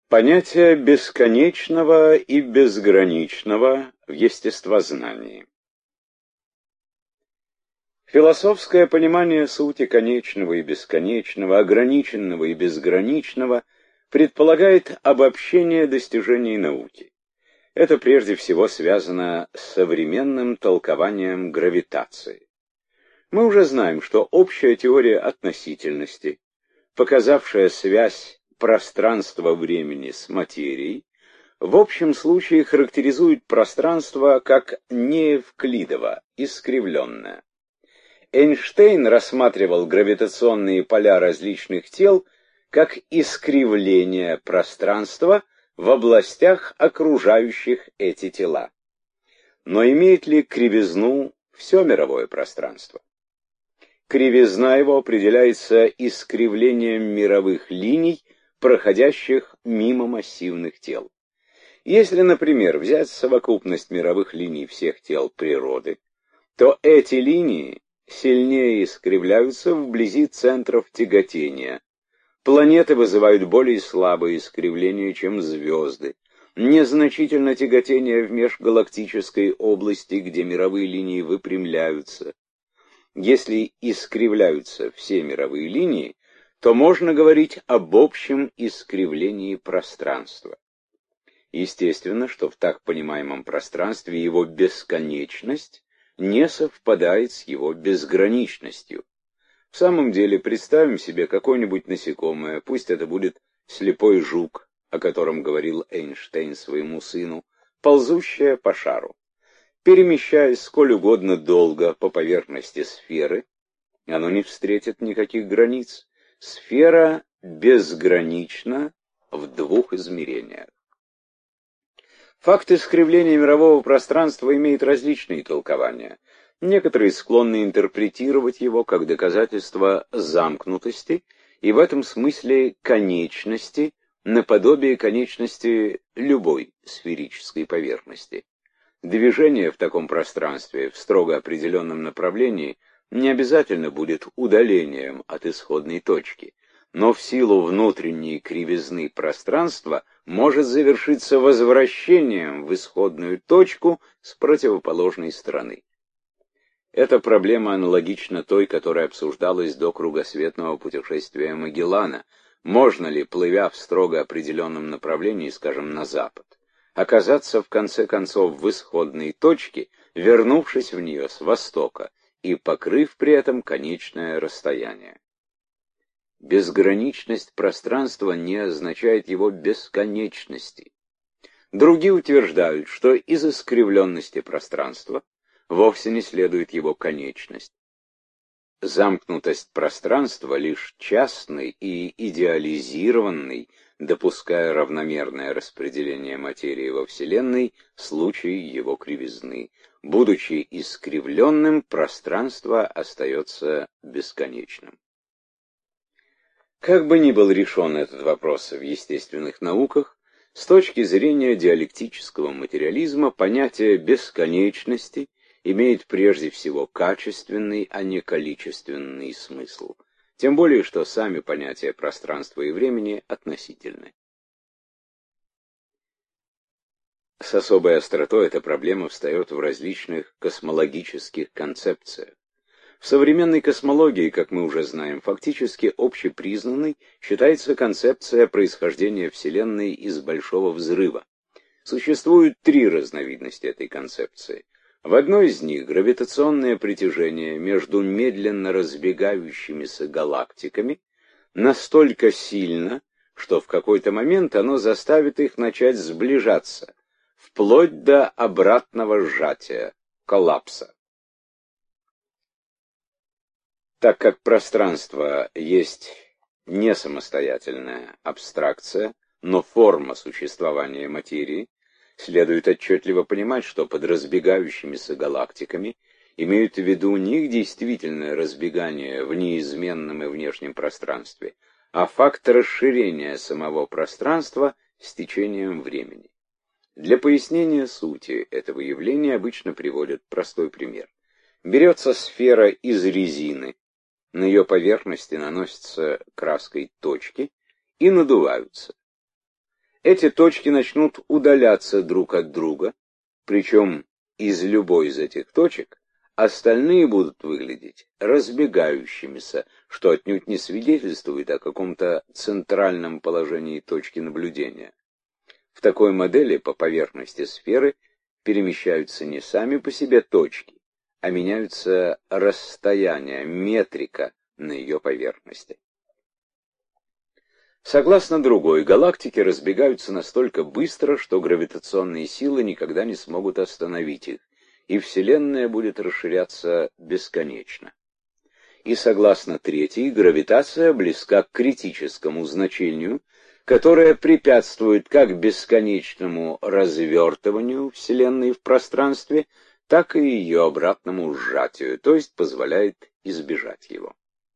Понятие бесконечного и безграничного в естествознании. Философское понимание сути конечного и бесконечного, ограниченного и безграничного предполагает обобщение достижений науки. Это прежде всего связано с современным толкованием гравитации. Мы уже знаем, что общая теория относительности, показавшая связь пространства-времени с материей, в общем случае характеризует пространство как неевклидово, искривленное. Эйнштейн рассматривал гравитационные поля различных тел как искривление пространства в областях, окружающих эти тела. Но имеет ли кривизну все мировое пространство? Кривизна его определяется искривлением мировых линий, проходящих мимо массивных тел. Если, например, взять совокупность мировых линий всех тел природы, то эти линии сильнее искривляются вблизи центров тяготения. Планеты вызывают более слабые искривления, чем звезды. Незначительно тяготение в межгалактической области, где мировые линии выпрямляются. Если искривляются все мировые линии, то можно говорить об общем искривлении пространства. Естественно, что в так понимаемом пространстве его бесконечность не совпадает с его безграничностью. В самом деле, представим себе какое-нибудь насекомое, пусть это будет слепой жук, о котором говорил Эйнштейн своему сыну, ползущее по шару. Перемещаясь сколь угодно долго по поверхности сферы, оно не встретит никаких границ. Сфера безгранична в двух измерениях. Факт искривления мирового пространства имеет различные толкования. Некоторые склонны интерпретировать его как доказательство замкнутости и в этом смысле конечности, наподобие конечности любой сферической поверхности. Движение в таком пространстве в строго определенном направлении не обязательно будет удалением от исходной точки, но в силу внутренней кривизны пространства может завершиться возвращением в исходную точку с противоположной стороны. Эта проблема аналогична той, которая обсуждалась до кругосветного путешествия Магеллана. Можно ли, плывя в строго определенном направлении, скажем, на запад, оказаться в конце концов в исходной точке, вернувшись в нее с востока и покрыв при этом конечное расстояние? Безграничность пространства не означает его бесконечности. Другие утверждают, что из искривленности пространства вовсе не следует его конечность. Замкнутость пространства лишь частный и идеализированный, допуская равномерное распределение материи во Вселенной в случае его кривизны. Будучи искривленным, пространство остается бесконечным. Как бы ни был решен этот вопрос в естественных науках, с точки зрения диалектического материализма понятие бесконечности имеет прежде всего качественный, а не количественный смысл. Тем более, что сами понятия пространства и времени относительны. С особой остротой эта проблема встает в различных космологических концепциях. В современной космологии, как мы уже знаем, фактически общепризнанной считается концепция происхождения Вселенной из Большого взрыва. Существует три разновидности этой концепции. В одной из них гравитационное притяжение между медленно разбегающимися галактиками настолько сильно, что в какой-то момент оно заставит их начать сближаться, вплоть до обратного сжатия, коллапса. Так как пространство есть не самостоятельная абстракция, но форма существования материи, следует отчетливо понимать, что под разбегающимися галактиками имеют в виду не их действительное разбегание в неизменном и внешнем пространстве, а факт расширения самого пространства с течением времени. Для пояснения сути этого явления обычно приводят простой пример. Берется сфера из резины, на ее поверхности наносятся краской точки и надуваются. эти точки начнут удаляться друг от друга, причем из любой из этих точек остальные будут выглядеть разбегающимися, что отнюдь не свидетельствует о каком-то центральном положении точки наблюдения. В такой модели по поверхности сферы перемещаются не сами по себе точки, а меняются расстояния, метрика на ее поверхности. Согласно другой, галактики разбегаются настолько быстро, что гравитационные силы никогда не смогут остановить их, и Вселенная будет расширяться бесконечно. И согласно третьей, гравитация близка к критическому значению, которое препятствует как бесконечному развертыванию Вселенной в пространстве, так и ее обратному сжатию, то есть позволяет избежать его.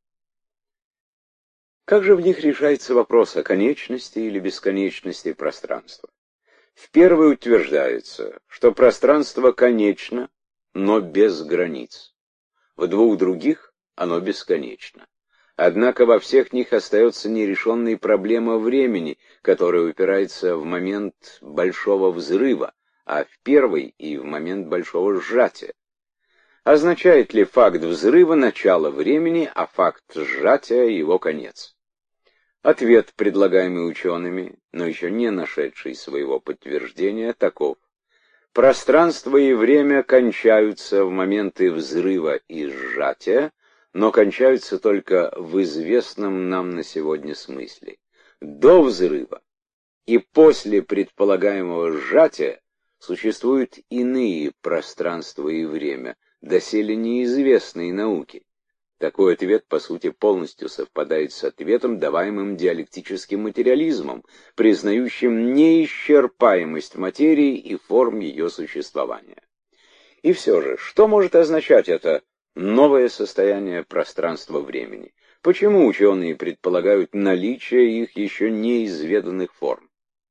Как же в них решается вопрос о конечности или бесконечности пространства? В первой утверждается, что пространство конечно, но без границ. В двух других оно бесконечно. Однако во всех них остается нерешенной проблема времени, которая упирается в момент большого взрыва, а в первой и в момент большого сжатия. Означает ли факт взрыва начало времени, а факт сжатия его конец? Ответ, предлагаемый учеными, но еще не нашедший своего подтверждения, таков. Пространство и время кончаются в моменты взрыва и сжатия, но кончаются только в известном нам на сегодня смысле. До взрыва и после предполагаемого сжатия существуют иные пространства и время, доселе неизвестные науке. Такой ответ, по сути, полностью совпадает с ответом, даваемым диалектическим материализмом, признающим неисчерпаемость материи и форм ее существования. И все же, что может означать это новое состояние пространства-времени? Почему ученые предполагают наличие их еще неизведанных форм?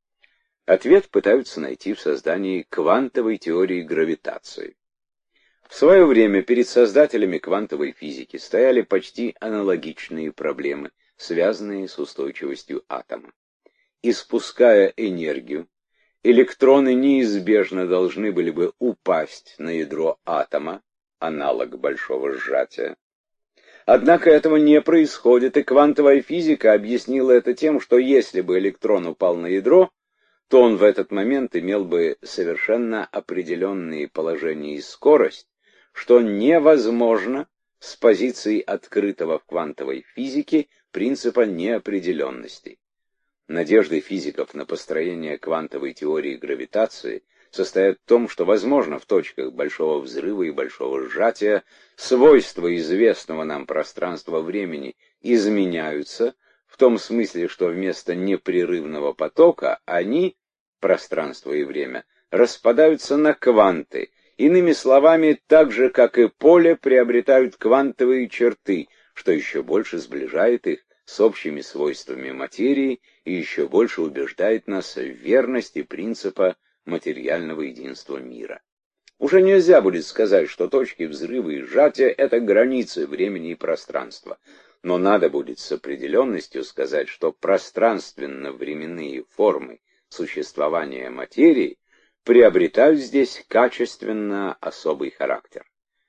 Ответ пытаются найти в создании квантовой теории гравитации. В свое время перед создателями квантовой физики стояли почти аналогичные проблемы, связанные с устойчивостью атома. Испуская энергию, электроны неизбежно должны были бы упасть на ядро атома, аналог большого сжатия. Однако этого не происходит, и квантовая физика объяснила это тем, что если бы электрон упал на ядро, то он в этот момент имел бы совершенно определенные положения и скорость, что невозможно с позиции открытого в квантовой физике принципа неопределенности. Надежды физиков на построение квантовой теории гравитации состоят в том, что возможно в точках большого взрыва и большого сжатия свойства известного нам пространства-времени изменяются, в том смысле, что вместо непрерывного потока они, пространство и время, распадаются на кванты. Иными словами, так же, как и поле, приобретают квантовые черты, что еще больше сближает их с общими свойствами материи и еще больше убеждает нас в верности принципа материального единства мира. Уже нельзя будет сказать, что точки взрыва и сжатия — это границы времени и пространства, но надо будет с определенностью сказать, что пространственно-временные формы существования материи приобретают здесь качественно особый характер.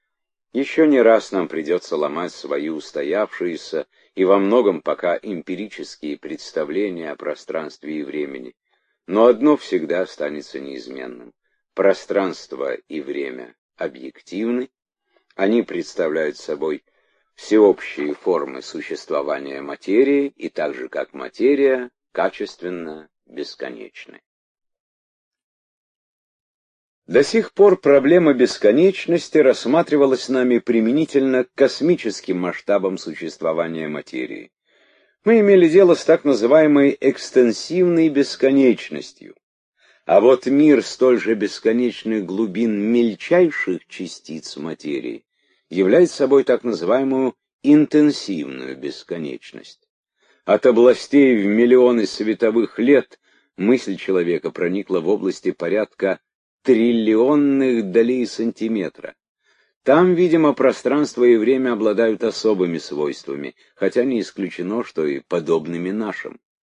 Еще не раз нам придется ломать свои устоявшиеся и во многом пока эмпирические представления о пространстве и времени, но одно всегда останется неизменным. Пространство и время объективны, они представляют собой всеобщие формы существования материи, и так же как материя, качественно бесконечны. До сих пор проблема бесконечности рассматривалась нами применительно к космическим масштабам существования материи. Мы имели дело с так называемой экстенсивной бесконечностью. А вот мир столь же бесконечных глубин мельчайших частиц материи является собой так называемую интенсивную бесконечность. От областей в миллионы световых лет мысль человека проникла в области порядка триллионных долей сантиметра. Там, видимо, пространство и время обладают особыми свойствами, хотя не исключено, что и подобными нашим.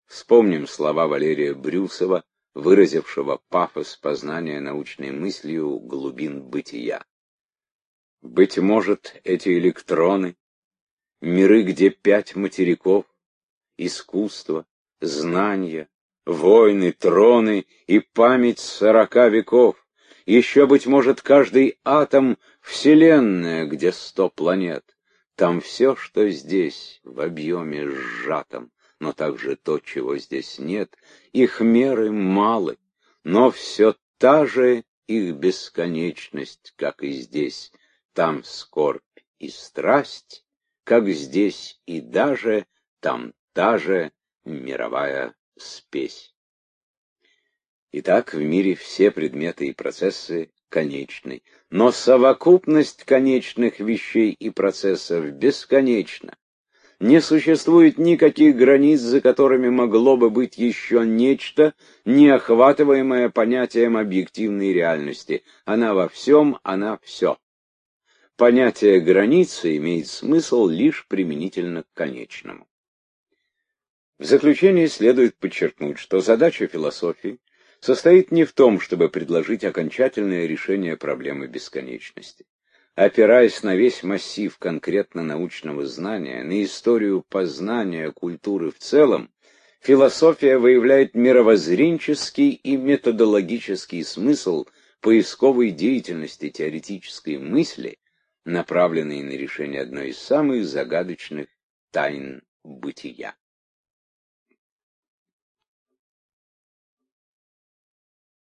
Вспомним слова Валерия Брюсова, выразившего пафос познания научной мыслью глубин бытия. Быть может, эти электроны, миры, где 5 материков, искусство, знания, войны, троны и память 40 веков, еще, быть может, каждый атом — вселенная, где 100 планет. Там все, что здесь, в объеме сжатом, но также то, чего здесь нет, их меры малы, но все та же их бесконечность, как и здесь. Там скорбь и страсть, как здесь, и даже там та же мировая спесь. Итак, в мире все предметы и процессы конечны, но совокупность конечных вещей и процессов бесконечна. Не существует никаких границ, за которыми могло бы быть еще нечто, не охватываемое понятием объективной реальности. Она во всем, она все. Понятие границы имеет смысл лишь применительно к конечному. В заключение следует подчеркнуть, что задача философии состоит не в том, чтобы предложить окончательное решение проблемы бесконечности. Опираясь на весь массив конкретно научного знания, на историю познания культуры в целом, философия выявляет мировоззренческий и методологический смысл поисковой деятельности теоретической мысли, направленной на решение одной из самых загадочных тайн бытия.